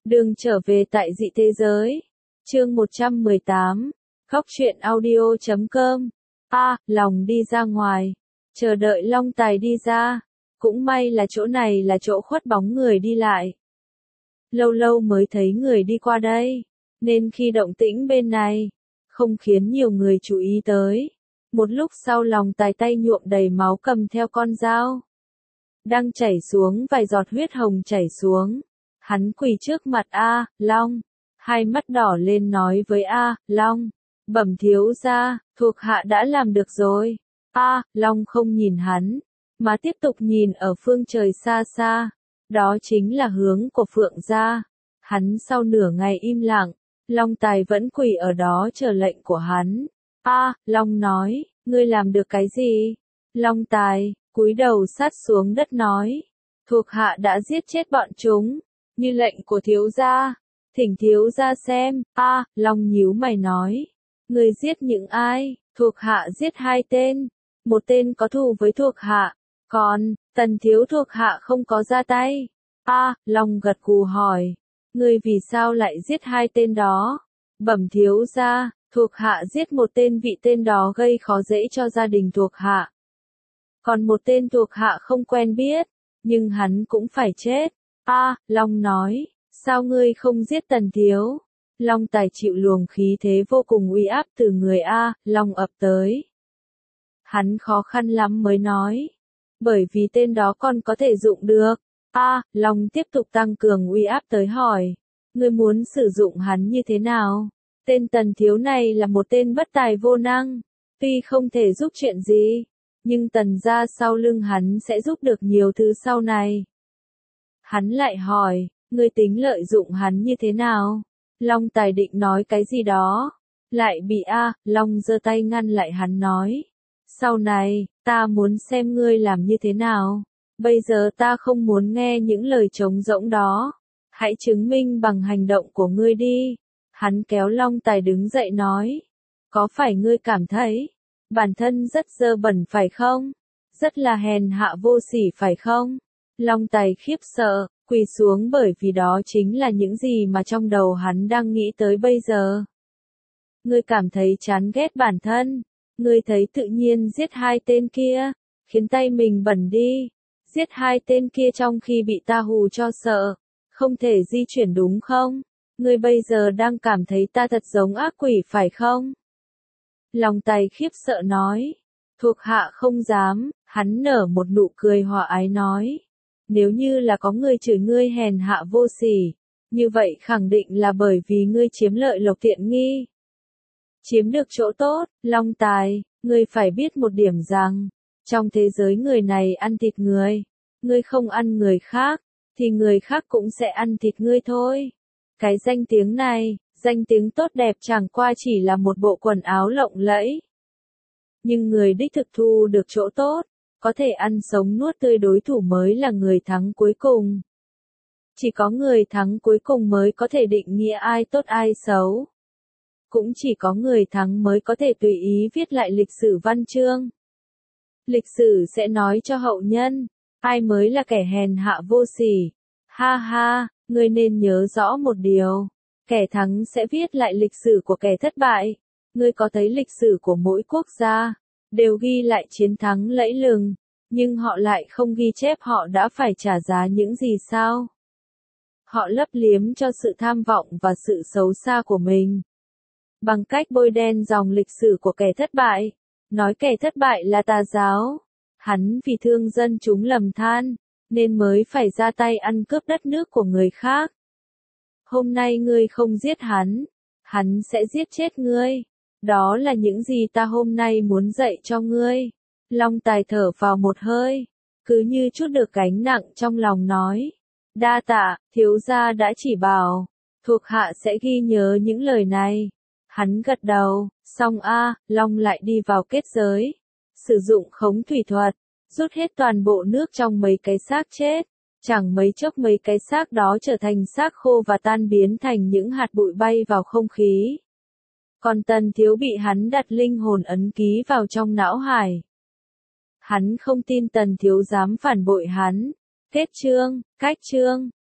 Đường trở về tại dị thế giới. Chương 118. Góc truyện audio.com. Lòng đi ra ngoài. Chờ đợi Long Tài đi ra. Cũng may là chỗ này là chỗ khuất bóng người đi lại. Lâu lâu mới thấy người đi qua đây. Nên khi động tĩnh bên này, không khiến nhiều người chú ý tới. Một lúc sau Long Tài tay nhuộm đầy máu cầm theo con dao. Đang chảy xuống vài giọt huyết hồng chảy xuống. Hắn quỳ trước mặt Long. Hai mắt đỏ lên nói với Long. Bẩm thiếu gia, thuộc hạ đã làm được rồi. Long không nhìn hắn, mà tiếp tục nhìn ở phương trời xa xa. Đó chính là hướng của Phượng gia. Hắn sau nửa ngày im lặng, Long Tài vẫn quỳ ở đó chờ lệnh của hắn. Long nói, ngươi làm được cái gì? Long Tài, cúi đầu sát xuống đất nói. Thuộc hạ đã giết chết bọn chúng, như lệnh của thiếu gia. Thỉnh thiếu gia xem. Long nhíu mày nói. Ngươi giết những ai? Thuộc hạ giết 2 tên. Một tên có thù với thuộc hạ, còn Tần thiếu thuộc hạ không có ra tay. Long gật gù hỏi. Ngươi vì sao lại giết 2 tên đó? Bẩm thiếu gia, thuộc hạ giết một tên, vị tên đó gây khó dễ cho gia đình thuộc hạ. Còn một tên thuộc hạ không quen biết, nhưng hắn cũng phải chết. Long nói, sao ngươi không giết Tần thiếu? Long Tài chịu luồng khí thế vô cùng uy áp từ người Long ập tới. Hắn khó khăn lắm mới nói, bởi vì tên đó còn có thể dụng được. Long tiếp tục tăng cường uy áp tới hỏi, ngươi muốn sử dụng hắn như thế nào? Tên Tần thiếu này là một tên bất tài vô năng, tuy không thể giúp chuyện gì, nhưng Tần gia sau lưng hắn sẽ giúp được nhiều thứ sau này. Hắn lại hỏi, ngươi tính lợi dụng hắn như thế nào? Long Tài định nói cái gì đó, lại bị Long giơ tay ngăn lại hắn nói. Sau này, ta muốn xem ngươi làm như thế nào. Bây giờ ta không muốn nghe những lời trống rỗng đó. Hãy chứng minh bằng hành động của ngươi đi. Hắn kéo Long Tài đứng dậy nói. Có phải ngươi cảm thấy bản thân rất dơ bẩn phải không? Rất là hèn hạ vô sỉ phải không? Long Tài khiếp sợ, quỳ xuống bởi vì đó chính là những gì mà trong đầu hắn đang nghĩ tới bây giờ. Ngươi cảm thấy chán ghét bản thân. Ngươi thấy tự nhiên giết 2 tên kia, khiến tay mình bẩn đi. Giết 2 tên kia trong khi bị ta hù cho sợ, không thể di chuyển đúng không? Ngươi bây giờ đang cảm thấy ta thật giống ác quỷ phải không? Long Tài khiếp sợ nói. Thuộc hạ không dám. Hắn nở một nụ cười hòa ái nói. Nếu như là có người chửi ngươi hèn hạ vô sỉ, như vậy khẳng định là bởi vì ngươi chiếm lợi lộc tiện nghi. Chiếm được chỗ tốt. Long Tài, ngươi phải biết một điểm rằng, trong thế giới người này ăn thịt người, ngươi không ăn người khác, thì người khác cũng sẽ ăn thịt ngươi thôi. Cái danh tiếng này, danh tiếng tốt đẹp chẳng qua chỉ là một bộ quần áo lộng lẫy. Nhưng người đích thực thu được chỗ tốt, có thể ăn sống nuốt tươi đối thủ mới là người thắng cuối cùng. Chỉ có người thắng cuối cùng mới có thể định nghĩa ai tốt ai xấu. Cũng chỉ có người thắng mới có thể tùy ý viết lại lịch sử văn chương. Lịch sử sẽ nói cho hậu nhân, ai mới là kẻ hèn hạ vô sỉ. Ngươi nên nhớ rõ một điều, kẻ thắng sẽ viết lại lịch sử của kẻ thất bại. Ngươi có thấy lịch sử của mỗi quốc gia, đều ghi lại chiến thắng lẫy lừng, nhưng họ lại không ghi chép họ đã phải trả giá những gì sao? Họ lấp liếm cho sự tham vọng và sự xấu xa của mình. Bằng cách bôi đen dòng lịch sử của kẻ thất bại, nói kẻ thất bại là tà giáo. Hắn vì thương dân chúng lầm than, nên mới phải ra tay ăn cướp đất nước của người khác. Hôm nay ngươi không giết hắn, hắn sẽ giết chết ngươi. Đó là những gì ta hôm nay muốn dạy cho ngươi. Long Tài thở vào một hơi, cứ như chút được gánh nặng trong lòng nói. Đa tạ, thiếu gia đã chỉ bảo, thuộc hạ sẽ ghi nhớ những lời này. Hắn gật đầu, xong Long lại đi vào kết giới, sử dụng khống thủy thuật, rút hết toàn bộ nước trong mấy cái xác chết. Chẳng mấy chốc mấy cái xác đó trở thành xác khô và tan biến thành những hạt bụi bay vào không khí. Còn Tần thiếu bị hắn đặt linh hồn ấn ký vào trong não hải. Hắn không tin Tần thiếu dám phản bội hắn. Kết chương, cách chương.